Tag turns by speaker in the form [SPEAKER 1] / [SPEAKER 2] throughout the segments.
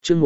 [SPEAKER 1] chương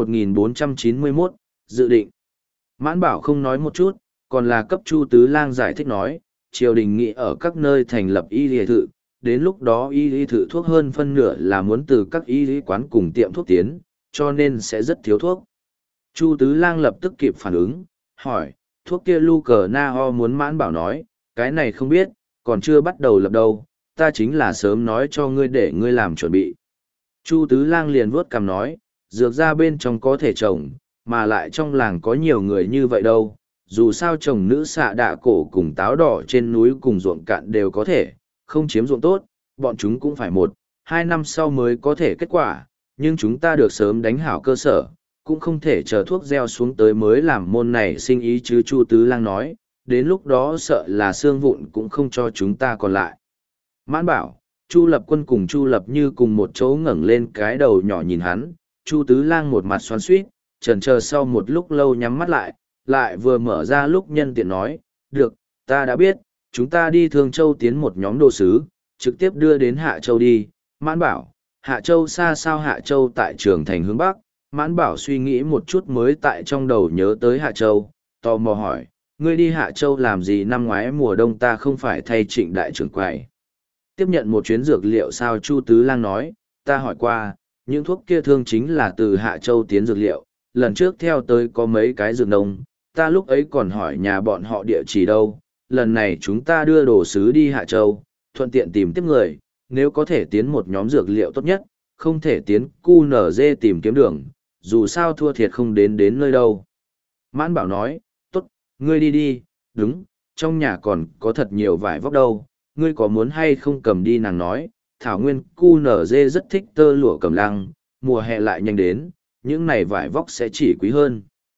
[SPEAKER 1] 1491, dự định. Mãn Bảo không nói một chút, còn là cấp Chu Tứ Lang giải thích nói, triều đình nghị ở các nơi thành lập y lý thự, đến lúc đó y lý thự thuốc hơn phân nửa là muốn từ các y lý quán cùng tiệm thuốc tiến, cho nên sẽ rất thiếu thuốc. Chu Tứ Lang lập tức kịp phản ứng, hỏi, thuốc kia lu cờ na ho muốn Mãn Bảo nói, cái này không biết, còn chưa bắt đầu lập đâu, ta chính là sớm nói cho ngươi để ngươi làm chuẩn bị. Chu Tứ Lang liền vuốt cằm nói, dược ra bên trong có thể trồng, mà lại trong làng có nhiều người như vậy đâu, dù sao trồng nữ xạ đạ cổ cùng táo đỏ trên núi cùng ruộng cạn đều có thể, không chiếm ruộng tốt, bọn chúng cũng phải 1-2 năm sau mới có thể kết quả, nhưng chúng ta được sớm đánh hảo cơ sở, cũng không thể chờ thuốc gieo xuống tới mới làm môn này sinh ý chứ. Chu Tứ Lang nói, đến lúc đó sợ là xương vụn cũng không cho chúng ta còn lại. Mãn Bảo, Chu Lập Quân cùng Chu Lập Như cùng một chỗ ngẩng lên cái đầu nhỏ nhìn hắn, Chu Tứ Lang một mặt xoắn xuýt, chần chờ sau một lúc lâu nhắm mắt lại vừa mở ra lúc nhân tiện nói, được, ta đã biết, chúng ta đi Thương Châu tiến một nhóm đồ sứ, trực tiếp đưa đến Hạ Châu đi. Mãn Bảo, Hạ Châu xa sao? Hạ Châu tại Trường Thành hướng Bắc. Mãn Bảo suy nghĩ một chút mới tại trong đầu nhớ tới Hạ Châu, tò mò hỏi, ngươi đi Hạ Châu làm gì? Năm ngoái mùa đông ta không phải thay Trịnh đại trưởng quầy tiếp nhận một chuyến dược liệu sao? Chu Tứ Lang nói, ta hỏi qua, những thuốc kia thương chính là từ Hạ Châu tiến dược liệu, lần trước theo tới có mấy cái dược nông, ta lúc ấy còn hỏi nhà bọn họ địa chỉ đâu, lần này chúng ta đưa đồ sứ đi Hạ Châu, thuận tiện tìm tiếp người, nếu có thể tiến một nhóm dược liệu tốt nhất, không thể tiến QNZ tìm kiếm đường, dù sao thua thiệt không đến nơi đâu. Mãn Bảo nói, tốt, ngươi đi đi, đúng, trong nhà còn có thật nhiều vải vóc đâu, ngươi có muốn hay không cầm đi? Nàng nói, Thảo Nguyên QNZ rất thích tơ lụa cẩm lăng, mùa hè lại nhanh đến, những này vải vóc sẽ chỉ quý hơn.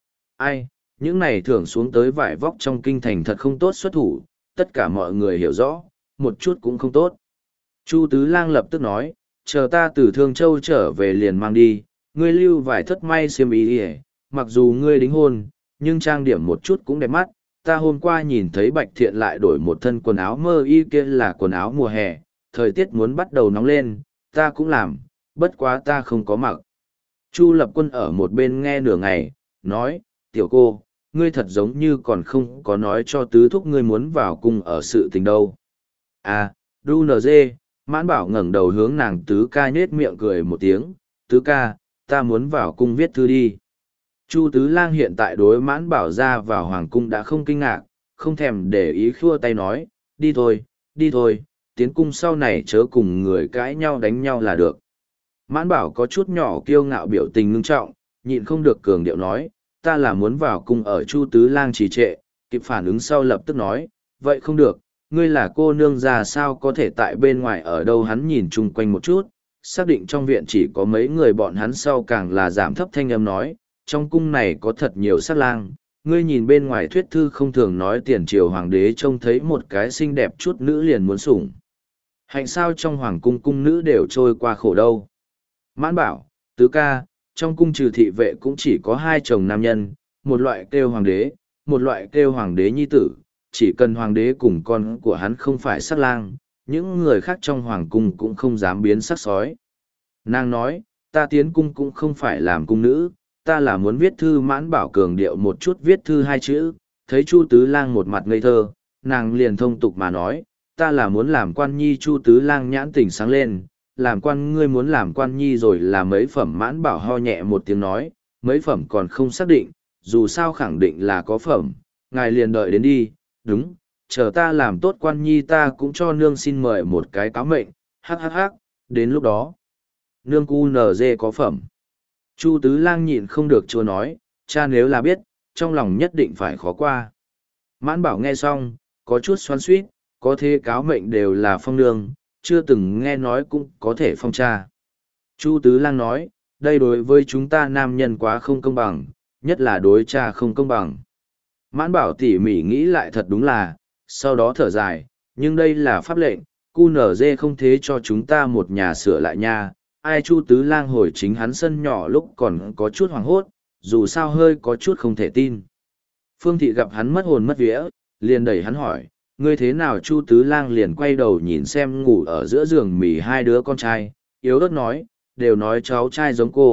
[SPEAKER 1] Ai, những này thưởng xuống tới vải vóc trong kinh thành thật không tốt xuất thủ, tất cả mọi người hiểu rõ, một chút cũng không tốt. Chu Tứ Lang lập tức nói, chờ ta từ Thương Châu trở về liền mang đi, ngươi lưu vải thất may xiêm y đi, mặc dù ngươi đính hôn, nhưng trang điểm một chút cũng đẹp mắt. Ta hôm qua nhìn thấy Bạch Thiện lại đổi một thân quần áo mơ y, kia là quần áo mùa hè, thời tiết muốn bắt đầu nóng lên, ta cũng làm, bất quá ta không có mặc. Chu Lập Quân ở một bên nghe nửa ngày, nói, tiểu cô, ngươi thật giống như còn không có nói cho tứ thúc ngươi muốn vào cung ở sự tình đâu. À, đu nờ dê. Mãn Bảo ngẩng đầu hướng nàng tứ ca nhết miệng cười một tiếng, tứ ca, ta muốn vào cung viết thư đi. Chu Tứ Lang hiện tại đối Mãn Bảo ra vào hoàng cung đã không kinh ngạc, không thèm để ý, khua tay nói, đi thôi, tiến cung sau này chớ cùng người cãi nhau đánh nhau là được. Mãn Bảo có chút nhỏ kiêu ngạo, biểu tình ngưng trọng, nhịn không được cường điệu nói, ta là muốn vào cung ở. Chu Tứ Lang trì trệ, kịp phản ứng sau lập tức nói, vậy không được, ngươi là cô nương già sao có thể tại bên ngoài ở đâu? Hắn nhìn chung quanh một chút, xác định trong viện chỉ có mấy người bọn hắn sau càng là giảm thấp thanh âm nói, trong cung này có thật nhiều sát lang, ngươi nhìn bên ngoài thuyết thư không thường nói tiền triều hoàng đế trông thấy một cái xinh đẹp chút nữ liền muốn sủng hạnh sao? Trong hoàng cung cung nữ đều trôi qua khổ đâu. Mãn Bảo, tứ ca, trong cung trừ thị vệ cũng chỉ có 2 chồng nam nhân, một loại kêu hoàng đế, một loại kêu hoàng đế nhi tử, chỉ cần hoàng đế cùng con của hắn không phải sát lang, những người khác trong hoàng cung cũng không dám biến sắc sói. Nàng nói, ta tiến cung cũng không phải làm cung nữ, ta là muốn viết thư. Mãn Bảo cường điệu một chút, viết thư 2 chữ, thấy Chu Tứ Lang một mặt ngây thơ, nàng liền thông tục mà nói, ta là muốn làm quan nhi. Chu Tứ Lang nhãn tỉnh sáng lên, làm quan? Ngươi muốn làm quan nhi rồi là mấy phẩm? Mãn Bảo ho nhẹ một tiếng nói, mấy phẩm còn không xác định, dù sao khẳng định là có phẩm, ngài liền đợi đến đi. Đúng, chờ ta làm tốt quan nhi ta cũng cho nương xin mời một cái cáo mệnh, hắc, đến lúc đó nương QNZ có phẩm. Chu Tứ Lang nhịn không được chua nói, cha nếu là biết, trong lòng nhất định phải khó qua. Mãn Bảo nghe xong, có chút xoắn xuýt, có thế cáo mệnh đều là phong nương, chưa từng nghe nói cũng có thể phong cha. Chu Tứ Lang nói, đây đối với chúng ta nam nhân quá không công bằng, nhất là đối cha không công bằng. Mãn Bảo tỉ mỉ nghĩ lại thật đúng là, sau đó thở dài, nhưng đây là pháp lệnh, QNZ không thế cho chúng ta một nhà sửa lại nha. Ai? Chu Tứ Lang hồi chính hắn sân nhỏ lúc còn có chút hoảng hốt, dù sao hơi có chút không thể tin. Phương Thị gặp hắn mất hồn mất vía, liền đẩy hắn hỏi, ngươi thế nào? Chu Tứ Lang liền quay đầu nhìn xem ngủ ở giữa giường mỉ 2 đứa con trai, yếu ớt nói, đều nói cháu trai giống cô,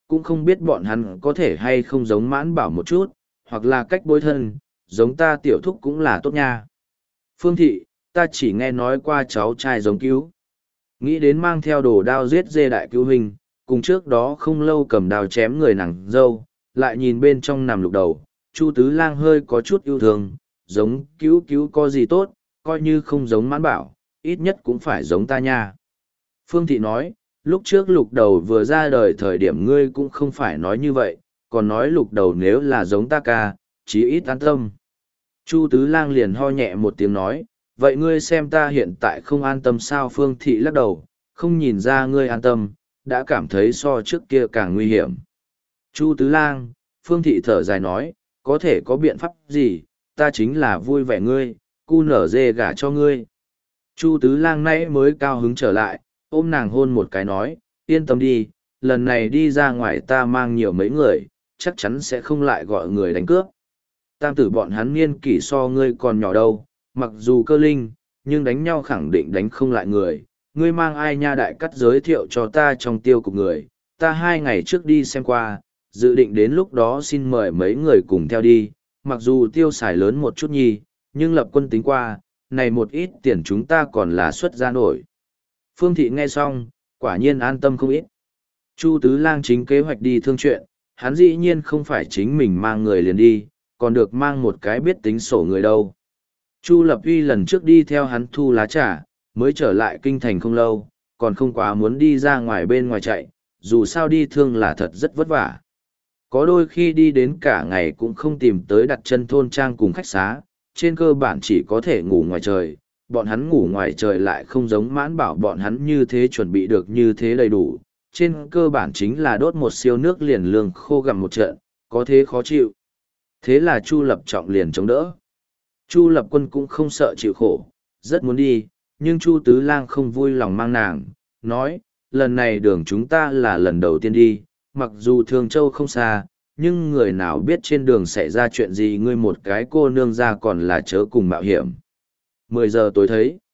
[SPEAKER 1] cũng không biết bọn hắn có thể hay không giống Mãn Bảo một chút, hoặc là cách bối thân, giống ta tiểu thúc cũng là tốt nha. Phương thị, ta chỉ nghe nói qua cháu trai giống cứu. Nghĩ đến mang theo đồ đao giết dê đại cứu hình, cùng trước đó không lâu cầm đao chém người nàng dâu, lại nhìn bên trong nằm Lục Đầu, Chu Tứ Lang hơi có chút yêu thương, giống cứu cứu có gì tốt, coi như không giống Mãn Bảo, ít nhất cũng phải giống ta nha. Phương thị nói, lúc trước Lục Đầu vừa ra đời thời điểm ngươi cũng không phải nói như vậy, còn nói Lục Đầu nếu là giống ta ca, chí ít an tâm. Chu Tứ Lang liền ho nhẹ một tiếng nói, vậy ngươi xem ta hiện tại không an tâm sao? Phương thị lắc đầu, không nhìn ra ngươi an tâm, đã cảm thấy so trước kia càng nguy hiểm. Chu Tứ Lang, Phương thị thở dài nói, có thể có biện pháp gì, ta chính là vui vẻ ngươi, cu nở dê gả cho ngươi. Chu Tứ Lang nãy mới cao hứng trở lại, ôm nàng hôn một cái nói, yên tâm đi, lần này đi ra ngoài ta mang nhiều mấy người, chắc chắn sẽ không lại gọi người đánh cướp. Tam tử bọn hắn niên kỷ so ngươi còn nhỏ đâu, mặc dù cơ linh, nhưng đánh nhau khẳng định đánh không lại người. Ngươi mang ai nha? Đại cắt giới thiệu cho ta trong tiêu cục người, ta 2 ngày trước đi xem qua, dự định đến lúc đó xin mời mấy người cùng theo đi, mặc dù tiêu xài lớn một chút nhi, nhưng lập quân tính qua, này một ít tiền chúng ta còn là xuất ra nổi. Phương thị nghe xong, quả nhiên an tâm không ít. Chu Tứ Lang chính kế hoạch đi thương chuyện, hắn dĩ nhiên không phải chính mình mang người liền đi, còn được mang một cái biết tính sổ người đâu. Chu Lập Uy lần trước đi theo hắn thu lá trà, mới trở lại kinh thành không lâu, còn không quá muốn đi ra ngoài bên ngoài chạy, dù sao đi thương là thật rất vất vả. Có đôi khi đi đến cả ngày cũng không tìm tới đặt chân thôn trang cùng khách xá, trên cơ bản chỉ có thể ngủ ngoài trời, bọn hắn ngủ ngoài trời lại không giống Mãn Bảo bọn hắn như thế chuẩn bị được như thế đầy đủ, trên cơ bản chính là đốt một siêu nước liền lương khô gặm một trận, có thế khó chịu. Thế là Chu Lập Trọng liền chống đỡ. Chu Lập Quân cũng không sợ chịu khổ, rất muốn đi, nhưng Chu Tứ Lang không vui lòng mang nàng, nói, lần này đường chúng ta là lần đầu tiên đi, mặc dù Thường Châu không xa, nhưng người nào biết trên đường xảy ra chuyện gì, ngươi một cái cô nương ra còn là chớ cùng mạo hiểm. 10 giờ tối thấy.